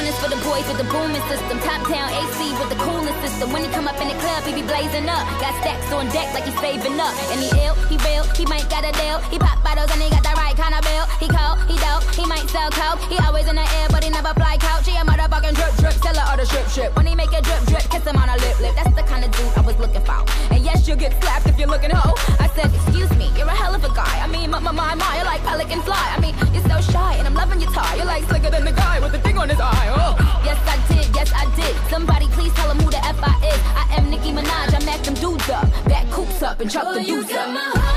is for the boys with the booming system. Top down AC with the coolest system. When he come up in the club, he be blazing up. Got stacks on deck like he's saving up. And he ill, he real, he might got a deal. He pop bottles and he got the right kind of bill. He cold, he dope, he might sell coke. He always in the air, but he never fly couch. He a motherfucking drip drip, seller or the strip. When he make a drip drip, kiss him on a lip. That's the kind of dude I was looking for. And yes, you'll get slapped if you're looking hoe. I said, excuse me, you're a hell of a guy. I mean, my, you're like pelican fly. I mean, you're so shy and I'm loving your tie. You're like slicker than the guy with the thing on his eye. Oh. Yes, I did. Somebody please tell him who the F I is. I am Nicki Minaj, I mack them dudes up. Back coops up and chuck the dudes up.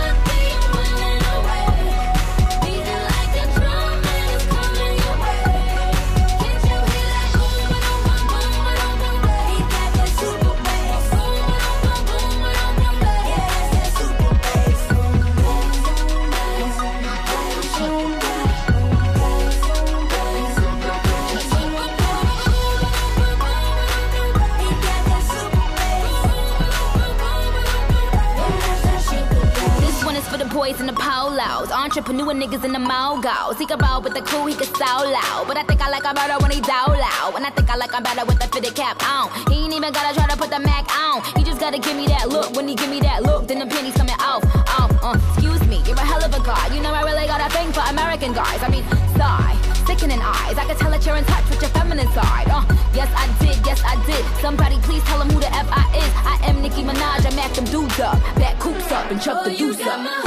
Boys in the polos, entrepreneur niggas in the mogos. He can roll with the crew, he can so loud. But I think I like him better when he down loud. And I think I like him better with the fitted cap on. He ain't even gotta try to put the Mac on. He just gotta give me that look. When he give me that look, then the pennies coming off. Excuse me, you're a hell of a guy. You know I really got a thing for American guys. I mean, sigh, sickening eyes. I can tell that you're in touch with your feminine side. Yes I did. Somebody please tell him who the F I is. I am Nicki Minaj, I mack them dudes up. Back coops up and chuck the deuce up.